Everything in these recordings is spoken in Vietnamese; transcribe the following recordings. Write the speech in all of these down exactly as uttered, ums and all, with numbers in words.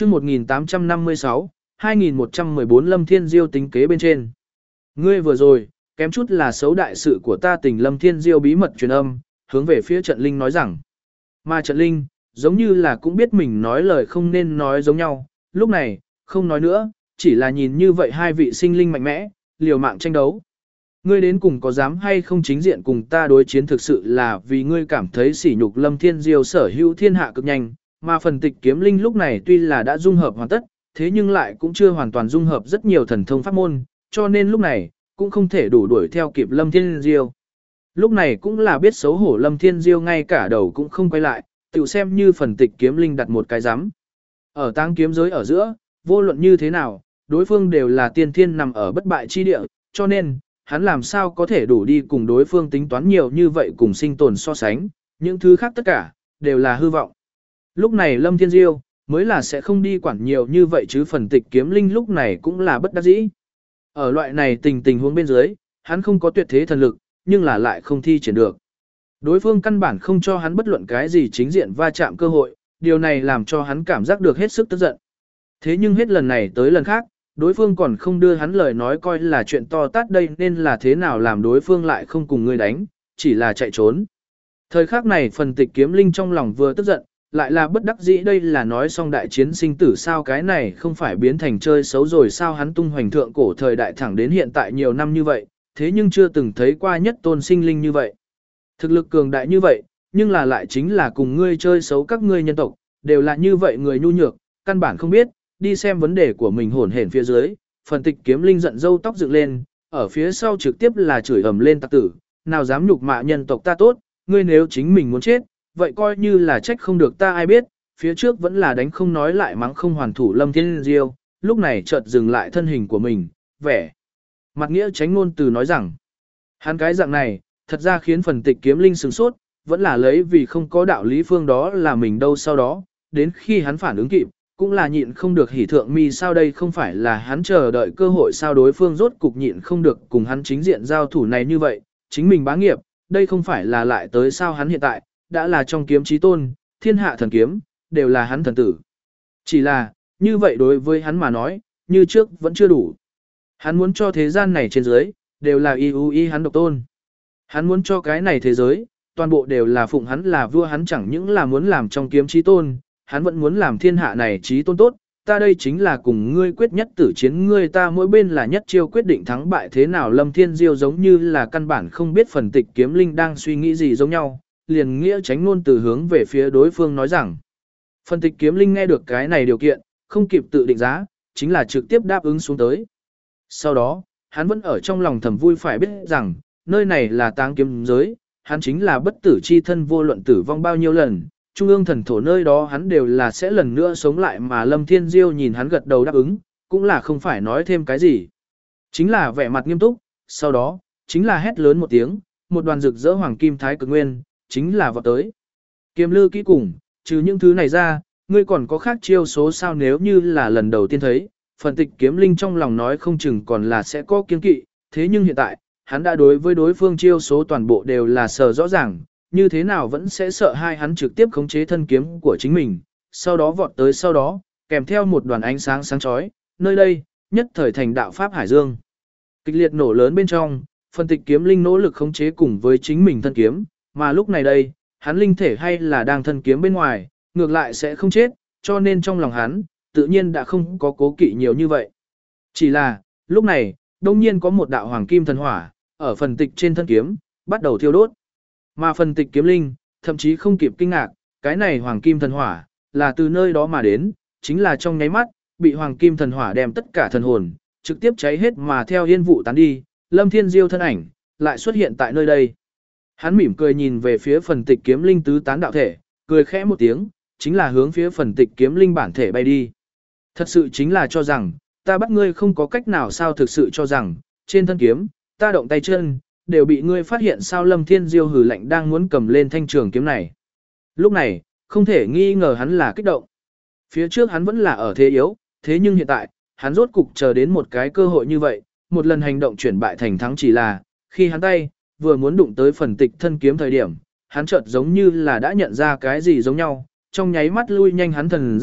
chương một nghìn tám trăm năm mươi sáu, hai nghìn một trăm mười bốn Lâm Thiên Diêu tính kế bên trên. Ngươi vừa rồi, kém chút là xấu đại sự của ta tình Lâm Thiên Diêu bí mật truyền âm, hướng về phía trận linh nói rằng. Mà trận linh, giống như là cũng biết mình nói lời không nên nói giống nhau, lúc này, không nói nữa, chỉ là nhìn như vậy hai vị sinh linh mạnh mẽ, liều mạng tranh đấu. Ngươi đến cùng có dám hay không chính diện cùng ta đối chiến thực sự là vì ngươi cảm thấy sỉ nhục Lâm Thiên Diêu sở hữu thiên hạ cực nhanh, mà phần tịch kiếm linh lúc này tuy là đã dung hợp hoàn tất, thế nhưng lại cũng chưa hoàn toàn dung hợp rất nhiều thần thông pháp môn, cho nên lúc này, cũng không thể đủ đuổi theo kịp Lâm Thiên Diêu. Lúc này cũng là biết xấu hổ Lâm Thiên Diêu ngay cả đầu cũng không quay lại, tự xem như phần tịch kiếm linh đặt một cái giám. Ở táng kiếm giới ở giữa, vô luận như thế nào, đối phương đều là tiên thiên nằm ở bất bại chi địa, cho nên, hắn làm sao có thể đủ đi cùng đối phương tính toán nhiều như vậy cùng sinh tồn so sánh, những thứ khác tất cả, đều là hư vọng. Lúc này Lâm Thiên Diêu, mới là sẽ không đi quản nhiều như vậy chứ phần tịch kiếm linh lúc này cũng là bất đắc dĩ. Ở loại này tình tình huống bên dưới, hắn không có tuyệt thế thần lực, nhưng là lại không thi triển được. Đối phương căn bản không cho hắn bất luận cái gì chính diện va chạm cơ hội, điều này làm cho hắn cảm giác được hết sức tức giận. Thế nhưng hết lần này tới lần khác, đối phương còn không đưa hắn lời nói coi là chuyện to tát đây nên là thế nào làm đối phương lại không cùng người đánh, chỉ là chạy trốn. Thời khắc này phần tịch kiếm linh trong lòng vừa tức giận, lại là bất đắc dĩ đây là nói xong đại chiến sinh tử sao cái này không phải biến thành chơi xấu rồi sao hắn tung hoành thượng cổ thời đại thẳng đến hiện tại nhiều năm như vậy, thế nhưng chưa từng thấy qua nhất tôn sinh linh như vậy. Thực lực cường đại như vậy, nhưng là lại chính là cùng ngươi chơi xấu các ngươi nhân tộc, đều là như vậy người nhu nhược, căn bản không biết, đi xem vấn đề của mình hổn hển phía dưới, phần tịch kiếm linh giận dâu tóc dựng lên, ở phía sau trực tiếp là chửi ầm lên tặc tử, nào dám nhục mạ nhân tộc ta tốt, ngươi nếu chính mình muốn chết, vậy coi như là trách không được ta ai biết, phía trước vẫn là đánh không nói lại mắng không hoàn thủ Lâm Thiên Diêu, lúc này chợt dừng lại thân hình của mình, vẻ. Mặt nghĩa tránh ngôn từ nói rằng, hắn cái dạng này, thật ra khiến phần tịch kiếm linh sửng sốt, vẫn là lấy vì không có đạo lý phương đó là mình đâu sau đó, đến khi hắn phản ứng kịp, cũng là nhịn không được hỉ thượng mi sao đây không phải là hắn chờ đợi cơ hội sao đối phương rốt cục nhịn không được cùng hắn chính diện giao thủ này như vậy, chính mình bá nghiệp, đây không phải là lại tới sao hắn hiện tại, đã là trong kiếm chí tôn, thiên hạ thần kiếm, đều là hắn thần tử. Chỉ là, như vậy đối với hắn mà nói, như trước vẫn chưa đủ. Hắn muốn cho thế gian này trên dưới, đều là y u y hắn độc tôn. Hắn muốn cho cái này thế giới, toàn bộ đều là phụng hắn là vua hắn chẳng những là muốn làm trong kiếm chí tôn, hắn vẫn muốn làm thiên hạ này chí tôn tốt, ta đây chính là cùng ngươi quyết nhất tử chiến ngươi ta mỗi bên là nhất chiêu quyết định thắng bại thế nào Lâm Thiên Diêu giống như là căn bản không biết phần tịch kiếm linh đang suy nghĩ gì giống nhau, liền nghĩa tránh ngôn từ hướng về phía đối phương nói rằng. Phần tịch kiếm linh nghe được cái này điều kiện, không kịp tự định giá, chính là trực tiếp đáp ứng xuống tới. Sau đó, hắn vẫn ở trong lòng thầm vui phải biết rằng, nơi này là táng kiếm giới, hắn chính là bất tử chi thân vô luận tử vong bao nhiêu lần, trung ương thần thổ nơi đó hắn đều là sẽ lần nữa sống lại mà Lâm Thiên Diêu nhìn hắn gật đầu đáp ứng, cũng là không phải nói thêm cái gì. Chính là vẻ mặt nghiêm túc, sau đó, chính là hét lớn một tiếng, một đoàn rực rỡ hoàng kim thái cực nguyên, chính là vọt tới. Kiếm lư kỹ cùng, trừ những thứ này ra, ngươi còn có khác chiêu số sao nếu như là lần đầu tiên thấy, phần tịch kiếm linh trong lòng nói không chừng còn là sẽ có kiên kỵ, thế nhưng hiện tại, hắn đã đối với đối phương chiêu số toàn bộ đều là sờ rõ ràng, như thế nào vẫn sẽ sợ hai hắn trực tiếp khống chế thân kiếm của chính mình, sau đó vọt tới sau đó, kèm theo một đoàn ánh sáng sáng chói, nơi đây, nhất thời thành đạo pháp hải dương. Kịch liệt nổ lớn bên trong, phần tịch kiếm linh nỗ lực khống chế cùng với chính mình thân kiếm, mà lúc này đây, hắn linh thể hay là đang thân kiếm bên ngoài, ngược lại sẽ không chết, cho nên trong lòng hắn, tự nhiên đã không có cố kỵ nhiều như vậy. Chỉ là, lúc này, đông nhiên có một đạo hoàng kim thần hỏa, ở phần tịch trên thân kiếm, bắt đầu thiêu đốt. Mà phần tịch kiếm linh, thậm chí không kịp kinh ngạc, cái này hoàng kim thần hỏa, là từ nơi đó mà đến, chính là trong nháy mắt, bị hoàng kim thần hỏa đem tất cả thần hồn, trực tiếp cháy hết mà theo yên vụ tán đi, Lâm Thiên Diêu thân ảnh, lại xuất hiện tại nơi đây. Hắn mỉm cười nhìn về phía phần tịch kiếm linh tứ tán đạo thể, cười khẽ một tiếng, chính là hướng phía phần tịch kiếm linh bản thể bay đi. Thật sự chính là cho rằng, ta bắt ngươi không có cách nào sao thực sự cho rằng, trên thân kiếm, ta động tay chân, đều bị ngươi phát hiện sao Lâm Thiên Diêu hừ lạnh đang muốn cầm lên thanh trường kiếm này. Lúc này, không thể nghi ngờ hắn là kích động. Phía trước hắn vẫn là ở thế yếu, thế nhưng hiện tại, hắn rốt cục chờ đến một cái cơ hội như vậy, một lần hành động chuyển bại thành thắng chỉ là, khi hắn tay, vừa muốn đụng tới phần tịch thân kiếm thời điểm, hắn chợt giống như là đã nhận ra cái gì giống nhau, trong nháy mắt lui nhanh hắn thần giác,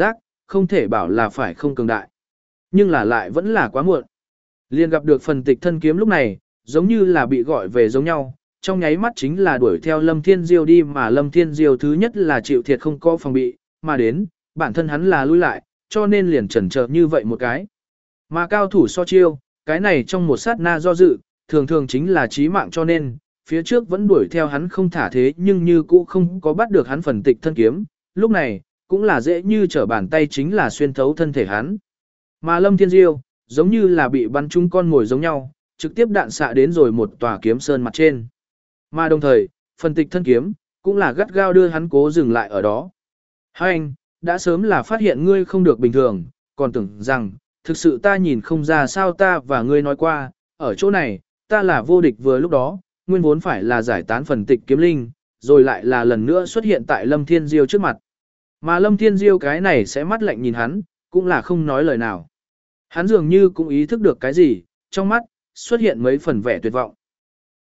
không thể bảo là phải không cường đại. Nhưng là lại vẫn là quá muộn. Liền gặp được phần tịch thân kiếm lúc này, giống như là bị gọi về giống nhau, trong nháy mắt chính là đuổi theo Lâm Thiên Diêu đi mà Lâm Thiên Diêu thứ nhất là chịu thiệt không có phòng bị, mà đến, bản thân hắn là lui lại, cho nên liền chần chờ như vậy một cái. Mà cao thủ so chiêu, cái này trong một sát na do dự, thường thường chính là chí mạng cho nên, phía trước vẫn đuổi theo hắn không thả thế nhưng như cũ không có bắt được hắn phần tịch thân kiếm, lúc này, cũng là dễ như trở bàn tay chính là xuyên thấu thân thể hắn. Mà Lâm Thiên Diêu, giống như là bị bắn trúng con ngồi giống nhau, trực tiếp đạn xạ đến rồi một tòa kiếm sơn mặt trên. Mà đồng thời, phần tịch thân kiếm, cũng là gắt gao đưa hắn cố dừng lại ở đó. Hai anh, đã sớm là phát hiện ngươi không được bình thường, còn tưởng rằng, thực sự ta nhìn không ra sao ta và ngươi nói qua, ở chỗ này, ta là vô địch vừa lúc đó, nguyên vốn phải là giải tán phần tịch kiếm linh, rồi lại là lần nữa xuất hiện tại Lâm Thiên Diêu trước mặt. Mà Lâm Thiên Diêu cái này sẽ mắt lạnh nhìn hắn, cũng là không nói lời nào. Hắn dường như cũng ý thức được cái gì, trong mắt, xuất hiện mấy phần vẻ tuyệt vọng.